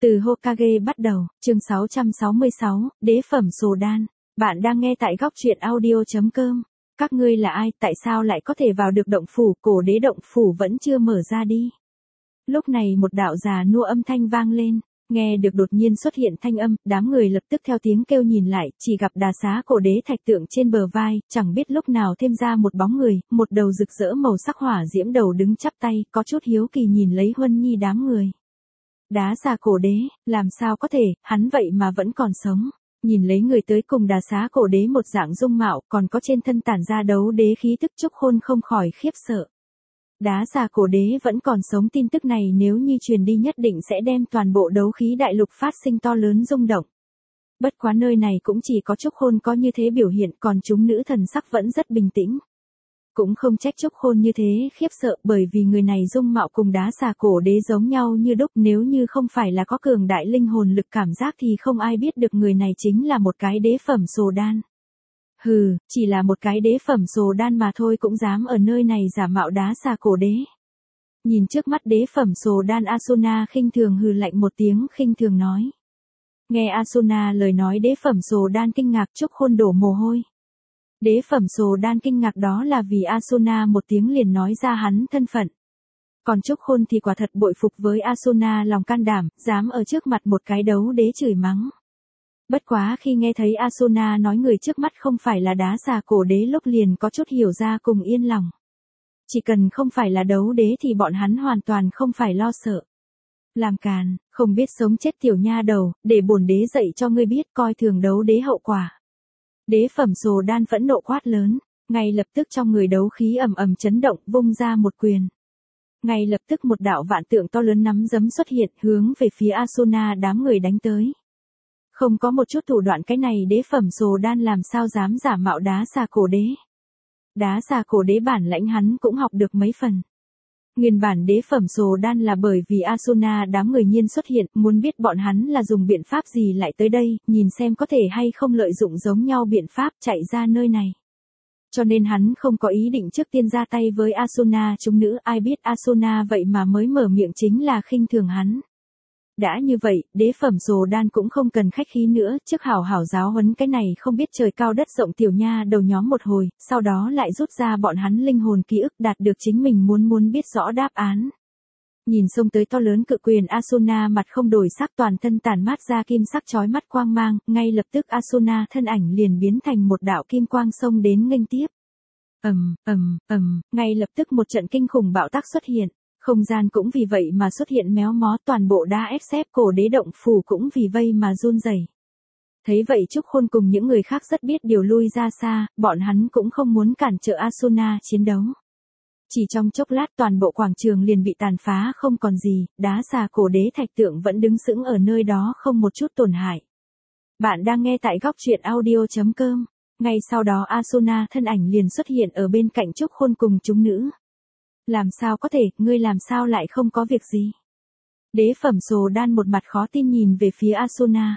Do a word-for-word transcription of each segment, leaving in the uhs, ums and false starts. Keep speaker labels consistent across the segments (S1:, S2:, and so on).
S1: Từ Hokage bắt đầu, chương sáu trăm sáu mươi sáu, đế phẩm Sồ Đan. Bạn đang nghe tại góc truyện audio chấm com. Các ngươi là ai, tại sao lại có thể vào được động phủ, cổ đế động phủ vẫn chưa mở ra đi. Lúc này một đạo già nua âm thanh vang lên, nghe được đột nhiên xuất hiện thanh âm, đám người lập tức theo tiếng kêu nhìn lại, chỉ gặp đà xá cổ đế thạch tượng trên bờ vai, chẳng biết lúc nào thêm ra một bóng người, một đầu rực rỡ màu sắc hỏa diễm đầu đứng chắp tay, có chút hiếu kỳ nhìn lấy Huân Nhi đám người. Đá xà cổ đế, làm sao có thể, hắn vậy mà vẫn còn sống. Nhìn lấy người tới cùng đà xá cổ đế một dạng dung mạo, còn có trên thân tản ra đấu đế khí tức Trúc Khôn không khỏi khiếp sợ. Đá xà cổ đế vẫn còn sống, tin tức này nếu như truyền đi nhất định sẽ đem toàn bộ đấu khí đại lục phát sinh to lớn rung động. Bất quá nơi này cũng chỉ có Trúc Khôn có như thế biểu hiện, còn chúng nữ thần sắc vẫn rất bình tĩnh. Cũng không trách Trúc Khôn như thế khiếp sợ, bởi vì người này dung mạo cùng đá xà cổ đế giống nhau như đúc, nếu như không phải là có cường đại linh hồn lực cảm giác thì không ai biết được người này chính là một cái đế phẩm Sồ Đan. Hừ, chỉ là một cái đế phẩm Sồ Đan mà thôi cũng dám ở nơi này giả mạo đá xà cổ đế. Nhìn trước mắt đế phẩm Sồ Đan, Asuna khinh thường hừ lạnh một tiếng, khinh thường nói. Nghe Asuna lời nói, đế phẩm Sồ Đan kinh ngạc, Trúc Khôn đổ mồ hôi. Đế phẩm Sồ Đan kinh ngạc đó là vì Asuna một tiếng liền nói ra hắn thân phận. Còn Trúc Khôn thì quả thật bội phục với Asuna lòng can đảm, dám ở trước mặt một cái đấu đế chửi mắng. Bất quá khi nghe thấy Asuna nói người trước mắt không phải là đá xà cổ đế lúc liền có chút hiểu ra cùng yên lòng. Chỉ cần không phải là đấu đế thì bọn hắn hoàn toàn không phải lo sợ. Làm càn, không biết sống chết tiểu nha đầu, để bổn đế dạy cho ngươi biết coi thường đấu đế hậu quả. Đế phẩm Sồ Đan phẫn nộ quát lớn, ngay lập tức trong người đấu khí ầm ầm chấn động, vung ra một quyền. Ngay lập tức một đạo vạn tượng to lớn nắm giấm xuất hiện, hướng về phía Asuna đám người đánh tới. Không có một chút thủ đoạn, cái này đế phẩm Sồ Đan làm sao dám giả mạo đá xà cổ đế. Đá xà cổ đế bản lãnh hắn cũng học được mấy phần. Nguyên bản đế phẩm Sồ Đan là bởi vì Asuna đám người nhiên xuất hiện, muốn biết bọn hắn là dùng biện pháp gì lại tới đây, nhìn xem có thể hay không lợi dụng giống nhau biện pháp chạy ra nơi này. Cho nên hắn không có ý định trước tiên ra tay với Asuna chúng nữ, ai biết Asuna vậy mà mới mở miệng chính là khinh thường hắn. Đã như vậy, đế phẩm Sồ Đan cũng không cần khách khí nữa, trước hảo hảo giáo huấn cái này không biết trời cao đất rộng tiểu nha đầu nhóm một hồi, sau đó lại rút ra bọn hắn linh hồn ký ức đạt được chính mình muốn muốn biết rõ đáp án. Nhìn xông tới to lớn cự quyền, Asuna mặt không đổi sắc, toàn thân tản mát ra kim sắc chói mắt quang mang, ngay lập tức Asuna thân ảnh liền biến thành một đạo kim quang xông đến nghênh tiếp. Ầm, ầm, ầm, ngay lập tức một trận kinh khủng bạo tắc xuất hiện. Không gian cũng vì vậy mà xuất hiện méo mó, toàn bộ đá ép xếp cổ đế động phủ cũng vì vậy mà run rẩy. Thấy vậy Trúc Khôn cùng những người khác rất biết điều lui ra xa, bọn hắn cũng không muốn cản trở Asuna chiến đấu. Chỉ trong chốc lát toàn bộ quảng trường liền bị tàn phá không còn gì, đá xà cổ đế thạch tượng vẫn đứng sững ở nơi đó không một chút tổn hại. Bạn đang nghe tại góc truyện audio chấm com. Ngay sau đó Asuna thân ảnh liền xuất hiện ở bên cạnh Trúc Khôn cùng chúng nữ. Làm sao có thể, ngươi làm sao lại không có việc gì? Đế phẩm Sồ Đan một mặt khó tin nhìn về phía Asuna.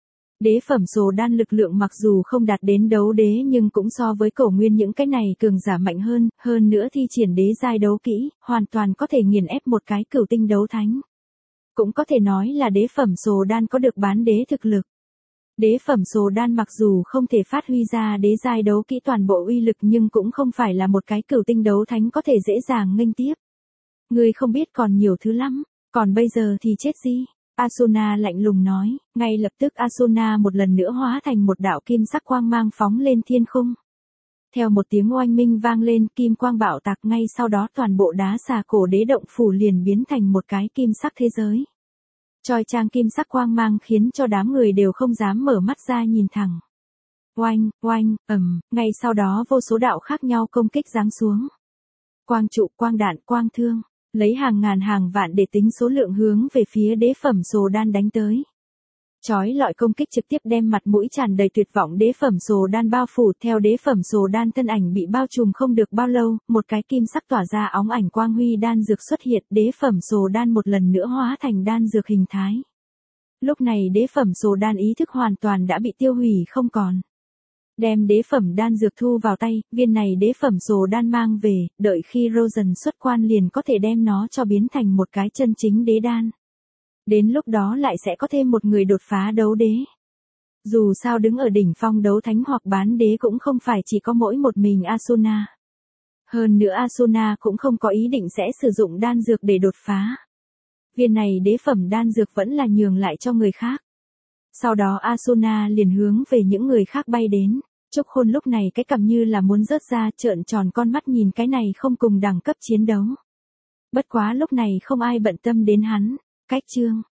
S1: Đế phẩm Sồ Đan lực lượng mặc dù không đạt đến đấu đế nhưng cũng so với cổ nguyên những cái này cường giả mạnh hơn, hơn nữa thi triển đế giai đấu kỹ, hoàn toàn có thể nghiền ép một cái cửu tinh đấu thánh. Cũng có thể nói là đế phẩm Sồ Đan có được bán đế thực lực. Đế phẩm Sồ Đan mặc dù không thể phát huy ra đế giai đấu kỹ toàn bộ uy lực nhưng cũng không phải là một cái cửu tinh đấu thánh có thể dễ dàng nghênh tiếp. Ngươi không biết còn nhiều thứ lắm, còn bây giờ thì chết gì? Asuna lạnh lùng nói, ngay lập tức Asuna một lần nữa hóa thành một đạo kim sắc quang mang phóng lên thiên khung. Theo một tiếng oanh minh vang lên, kim quang bạo tạc, ngay sau đó toàn bộ đá xà cổ đế động phủ liền biến thành một cái kim sắc thế giới. Chói chang kim sắc quang mang khiến cho đám người đều không dám mở mắt ra nhìn thẳng. Oanh, oanh, ầm, ngay sau đó vô số đạo khác nhau công kích giáng xuống. Quang trụ, quang đạn, quang thương, lấy hàng ngàn hàng vạn để tính số lượng hướng về phía đế phẩm Sồ Đan đánh tới. Chói lọi công kích trực tiếp đem mặt mũi tràn đầy tuyệt vọng đế phẩm Sồ Đan bao phủ, theo đế phẩm Sồ Đan thân ảnh bị bao trùm không được bao lâu, một cái kim sắc tỏa ra óng ảnh quang huy đan dược xuất hiện, đế phẩm Sồ Đan một lần nữa hóa thành đan dược hình thái. Lúc này đế phẩm Sồ Đan ý thức hoàn toàn đã bị tiêu hủy không còn. Đem đế phẩm đan dược thu vào tay, viên này đế phẩm Sồ Đan mang về, đợi khi Rosen xuất quan liền có thể đem nó cho biến thành một cái chân chính đế đan. Đến lúc đó lại sẽ có thêm một người đột phá đấu đế. Dù sao đứng ở đỉnh phong đấu thánh hoặc bán đế cũng không phải chỉ có mỗi một mình Asuna. Hơn nữa Asuna cũng không có ý định sẽ sử dụng đan dược để đột phá. Viên này đế phẩm đan dược vẫn là nhường lại cho người khác. Sau đó Asuna liền hướng về những người khác bay đến. Trúc Khôn lúc này cái cằm như là muốn rớt ra, trợn tròn con mắt nhìn cái này không cùng đẳng cấp chiến đấu. Bất quá lúc này không ai bận tâm đến hắn. Cách chương